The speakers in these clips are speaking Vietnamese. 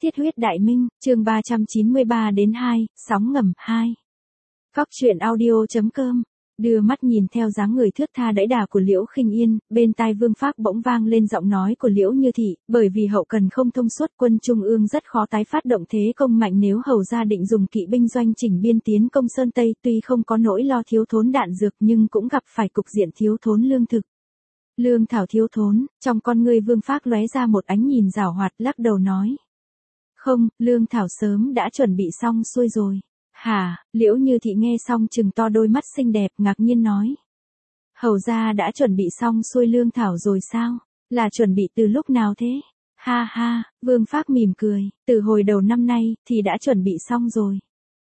Thiết huyết đại minh, chương 393 đến 2, sóng ngầm 2. Cóc truyện audio.com. Đưa mắt nhìn theo dáng người thướt tha đẫy đà của Liễu Khinh Yên, bên tai Vương Phác bỗng vang lên giọng nói của Liễu Như Thị, bởi vì hậu cần không thông suốt, quân trung ương rất khó tái phát động thế công mạnh nếu hầu gia định dùng kỵ binh doanh chỉnh biên tiến công Sơn Tây, tuy không có nỗi lo thiếu thốn đạn dược nhưng cũng gặp phải cục diện thiếu thốn lương thực. Lương thảo thiếu thốn, trong con ngươi Vương Phác lóe ra một ánh nhìn giảo hoạt, lắc đầu nói: "Không, lương thảo sớm đã chuẩn bị xong xuôi rồi." "Hả?" Liễu Như Thị nghe xong trừng to đôi mắt xinh đẹp, ngạc nhiên nói: "Hầu gia đã chuẩn bị xong xuôi lương thảo rồi sao? Là chuẩn bị từ lúc nào thế?" "Ha ha." Vương Phác mỉm cười, "Từ hồi đầu năm nay thì đã chuẩn bị xong rồi."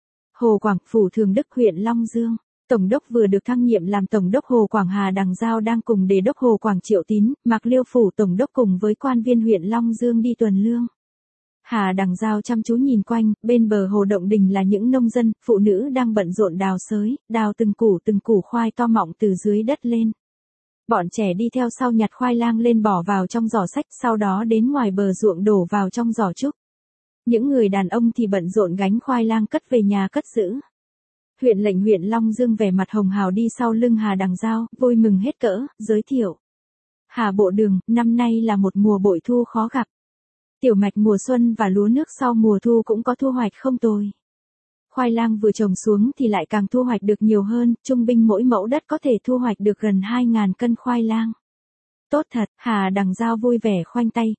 Hồ Quảng, phủ Thường Đức, huyện Long Dương. Tổng đốc vừa được thăng nhiệm làm tổng đốc Hồ Quảng Hà Đằng Giao đang cùng đề đốc Hồ Quảng Triệu Tín, Mạc Liêu phủ tổng đốc cùng với quan viên huyện Long Dương đi tuần lương. Hà Đằng Giao chăm chú nhìn quanh, bên bờ hồ Động Đình là những nông dân, phụ nữ đang bận rộn đào xới, đào từng củ khoai to mọng từ dưới đất lên. Bọn trẻ đi theo sau nhặt khoai lang lên bỏ vào trong giỏ xách, sau đó đến ngoài bờ ruộng đổ vào trong giỏ trúc. Những người đàn ông thì bận rộn gánh khoai lang cất về nhà cất giữ. Huyện lệnh huyện Long Dương vẻ mặt hồng hào đi sau lưng Hà Đằng Giao, vui mừng hết cỡ, giới thiệu: "Hà bộ đường, năm nay là một mùa bội thu khó gặp. Tiểu mạch mùa xuân và lúa nước sau mùa thu cũng có thu hoạch không tồi. Khoai lang vừa trồng xuống thì lại càng thu hoạch được nhiều hơn, trung bình mỗi mẫu đất có thể thu hoạch được gần 2.000 cân khoai lang." "Tốt thật." Hà Đằng Giao vui vẻ khoanh tay,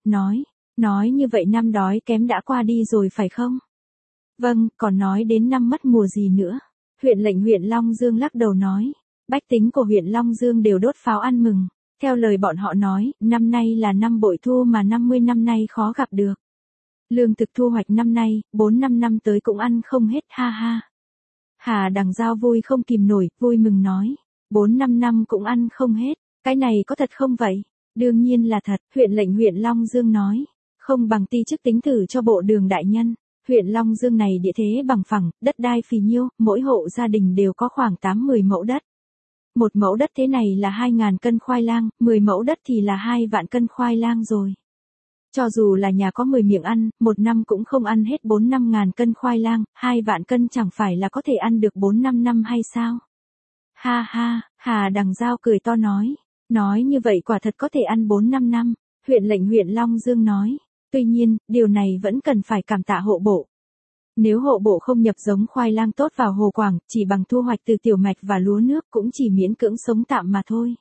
nói như vậy năm đói kém đã qua đi rồi phải không?" "Vâng, còn nói đến năm mất mùa gì nữa?" Huyện lệnh huyện Long Dương lắc đầu nói: "Bách tính của huyện Long Dương đều đốt pháo ăn mừng. Theo lời bọn họ nói, năm nay là năm bội thu mà 50 năm nay khó gặp được. Lương thực thu hoạch năm nay, 4-5 năm tới cũng ăn không hết, ha ha." Hà Đằng Giao vui không kìm nổi, vui mừng nói: 4-5 năm cũng ăn không hết, cái này có thật không vậy?" "Đương nhiên là thật." Huyện lệnh huyện Long Dương nói: "Không bằng ti chức tính thử cho bộ đường đại nhân. Huyện Long Dương này địa thế bằng phẳng, đất đai phì nhiêu, mỗi hộ gia đình đều có khoảng 8-10 mẫu đất. Một mẫu đất thế này là 2.000 cân khoai lang, 10 mẫu đất thì là 2 vạn cân khoai lang rồi. Cho dù là nhà có 10 miệng ăn, một năm cũng không ăn hết 4-5 ngàn cân khoai lang, 2 vạn cân chẳng phải là có thể ăn được 4-5 năm hay sao?" "Ha ha." Hà Đằng Giao cười to nói như vậy quả thật có thể ăn 4-5 năm. Huyện lệnh huyện Long Dương nói: "Tuy nhiên, điều này vẫn cần phải cảm tạ hộ bộ. Nếu hộ bộ không nhập giống khoai lang tốt vào Hồ Quảng, chỉ bằng thu hoạch từ tiểu mạch và lúa nước cũng chỉ miễn cưỡng sống tạm mà thôi."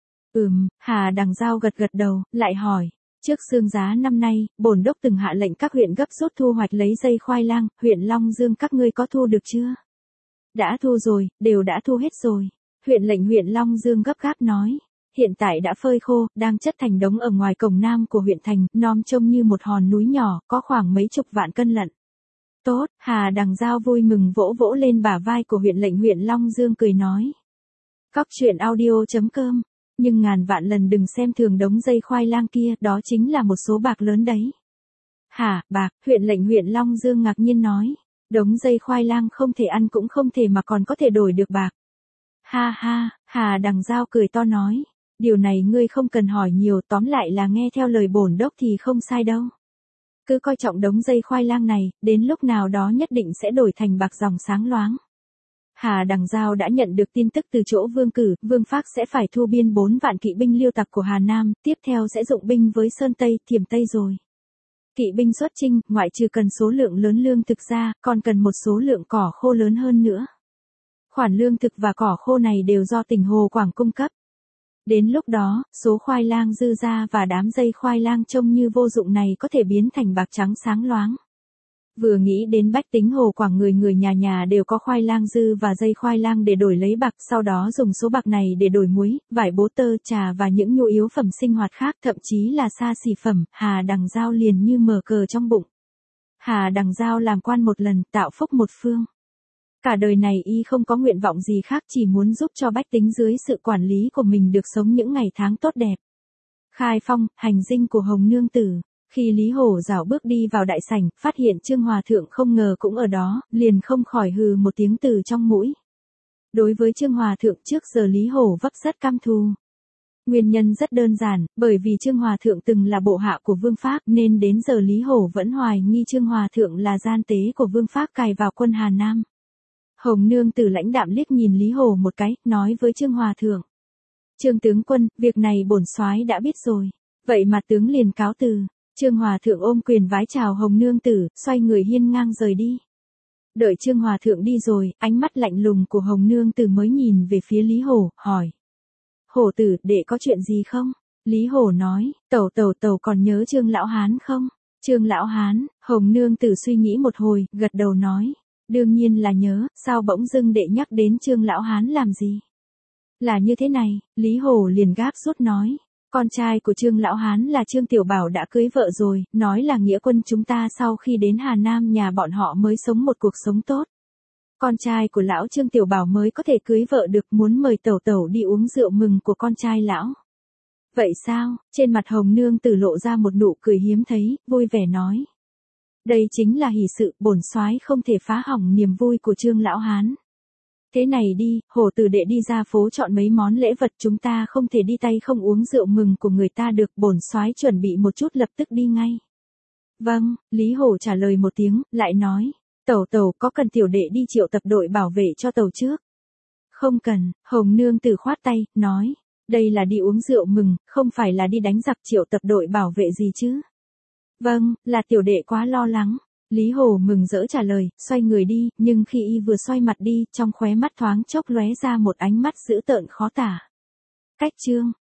Hà Đằng Giao gật đầu, lại hỏi: "Trước sương giá năm nay, bổn đốc từng hạ lệnh các huyện gấp rút thu hoạch lấy dây khoai lang, huyện Long Dương các ngươi có thu được chưa?" "Đã thu rồi, đều đã thu hết rồi." Huyện lệnh huyện Long Dương gấp gáp nói: "Hiện tại đã phơi khô, đang chất thành đống ở ngoài cổng nam của huyện thành, nom trông như một hòn núi nhỏ, có khoảng mấy chục vạn cân lận." "Tốt." Hà Đằng Giao vui mừng vỗ vỗ lên bả vai của huyện lệnh huyện Long Dương cười nói: "Cóc truyện audio.com. Nhưng ngàn vạn lần đừng xem thường đống dây khoai lang kia, đó chính là một số bạc lớn đấy." "Hả, bạc?" Huyện lệnh huyện Long Dương ngạc nhiên nói: "Đống dây khoai lang không thể ăn cũng không thể mà còn có thể đổi được bạc." "Ha ha." Hà Đằng Giao cười to nói: "Điều này ngươi không cần hỏi nhiều, tóm lại là nghe theo lời bổn đốc thì không sai đâu. Cứ coi trọng đống dây khoai lang này, đến lúc nào đó nhất định sẽ đổi thành bạc dòng sáng loáng." Hà Đằng Giao đã nhận được tin tức từ chỗ Vương Cử, Vương Phác sẽ phải thu biên 4 vạn kỵ binh liêu tặc của Hà Nam, tiếp theo sẽ dụng binh với Sơn Tây, Thiểm Tây rồi. Kỵ binh xuất chinh, ngoại trừ cần số lượng lớn lương thực ra, còn cần một số lượng cỏ khô lớn hơn nữa. Khoản lương thực và cỏ khô này đều do tỉnh Hồ Quảng cung cấp. Đến lúc đó, số khoai lang dư ra và đám dây khoai lang trông như vô dụng này có thể biến thành bạc trắng sáng loáng. Vừa nghĩ đến bách tính Hồ Quảng người nhà nhà đều có khoai lang dư và dây khoai lang để đổi lấy bạc, sau đó dùng số bạc này để đổi muối, vải bố tơ, trà và những nhu yếu phẩm sinh hoạt khác, thậm chí là xa xỉ phẩm, Hà Đằng Giao liền như mở cờ trong bụng. Hà Đằng Giao làm quan một lần, tạo phúc một phương. Cả đời này y không có nguyện vọng gì khác, chỉ muốn giúp cho bách tính dưới sự quản lý của mình được sống những ngày tháng tốt đẹp. Khai phong, hành dinh của Hồng Nương Tử. Khi Lý Hổ dạo bước đi vào đại sảnh, phát hiện Trương Hòa Thượng không ngờ cũng ở đó, liền không khỏi hừ một tiếng từ trong mũi. Đối với Trương Hòa Thượng trước giờ Lý Hổ vấp rất cam thù. Nguyên nhân rất đơn giản, bởi vì Trương Hòa Thượng từng là bộ hạ của Vương Phác nên đến giờ Lý Hổ vẫn hoài nghi Trương Hòa Thượng là gian tế của Vương Phác cài vào quân Hà Nam. Hồng Nương Tử lãnh đạm liếc nhìn Lý Hổ một cái, nói với Trương Hòa Thượng. Trương tướng quân, việc này bổn soái đã biết rồi. Vậy mà tướng liền cáo từ. Trương Hòa Thượng ôm quyền vái chào Hồng Nương Tử, xoay người hiên ngang rời đi. Đợi Trương Hòa Thượng đi rồi, ánh mắt lạnh lùng của Hồng Nương Tử mới nhìn về phía Lý Hổ, hỏi. Hổ tử, đệ có chuyện gì không? Lý Hổ nói, tẩu còn nhớ Trương Lão Hán không? Trương Lão Hán, Hồng Nương Tử suy nghĩ một hồi, gật đầu nói. Đương nhiên là nhớ, sao bỗng dưng đệ nhắc đến Trương Lão Hán làm gì? Là như thế này, Lý Hổ liền gáp rút nói. Con trai của Trương Lão Hán là Trương Tiểu Bảo đã cưới vợ rồi, nói là nghĩa quân chúng ta sau khi đến Hà Nam nhà bọn họ mới sống một cuộc sống tốt. Con trai của lão Trương Tiểu Bảo mới có thể cưới vợ được, muốn mời tẩu đi uống rượu mừng của con trai lão. Vậy sao? Trên mặt Hồng Nương Tử lộ ra một nụ cười hiếm thấy, vui vẻ nói. Đây chính là hỷ sự, bổn soái không thể phá hỏng niềm vui của Trương Lão Hán. Thế này đi, Hổ tử đệ đi ra phố chọn mấy món lễ vật, chúng ta không thể đi tay không uống rượu mừng của người ta được, bổn soái chuẩn bị một chút lập tức đi ngay. Vâng, Lý Hổ trả lời một tiếng, lại nói. Tẩu có cần tiểu đệ đi triệu tập đội bảo vệ cho tẩu trước? Không cần, Hồng Nương Tử khoát tay, nói. Đây là đi uống rượu mừng, không phải là đi đánh giặc, triệu tập đội bảo vệ gì chứ? Vâng, là tiểu đệ quá lo lắng. Lý Hổ mừng rỡ trả lời, xoay người đi, nhưng khi y vừa xoay mặt đi, trong khóe mắt thoáng chốc lóe ra một ánh mắt dữ tợn khó tả. Cách chương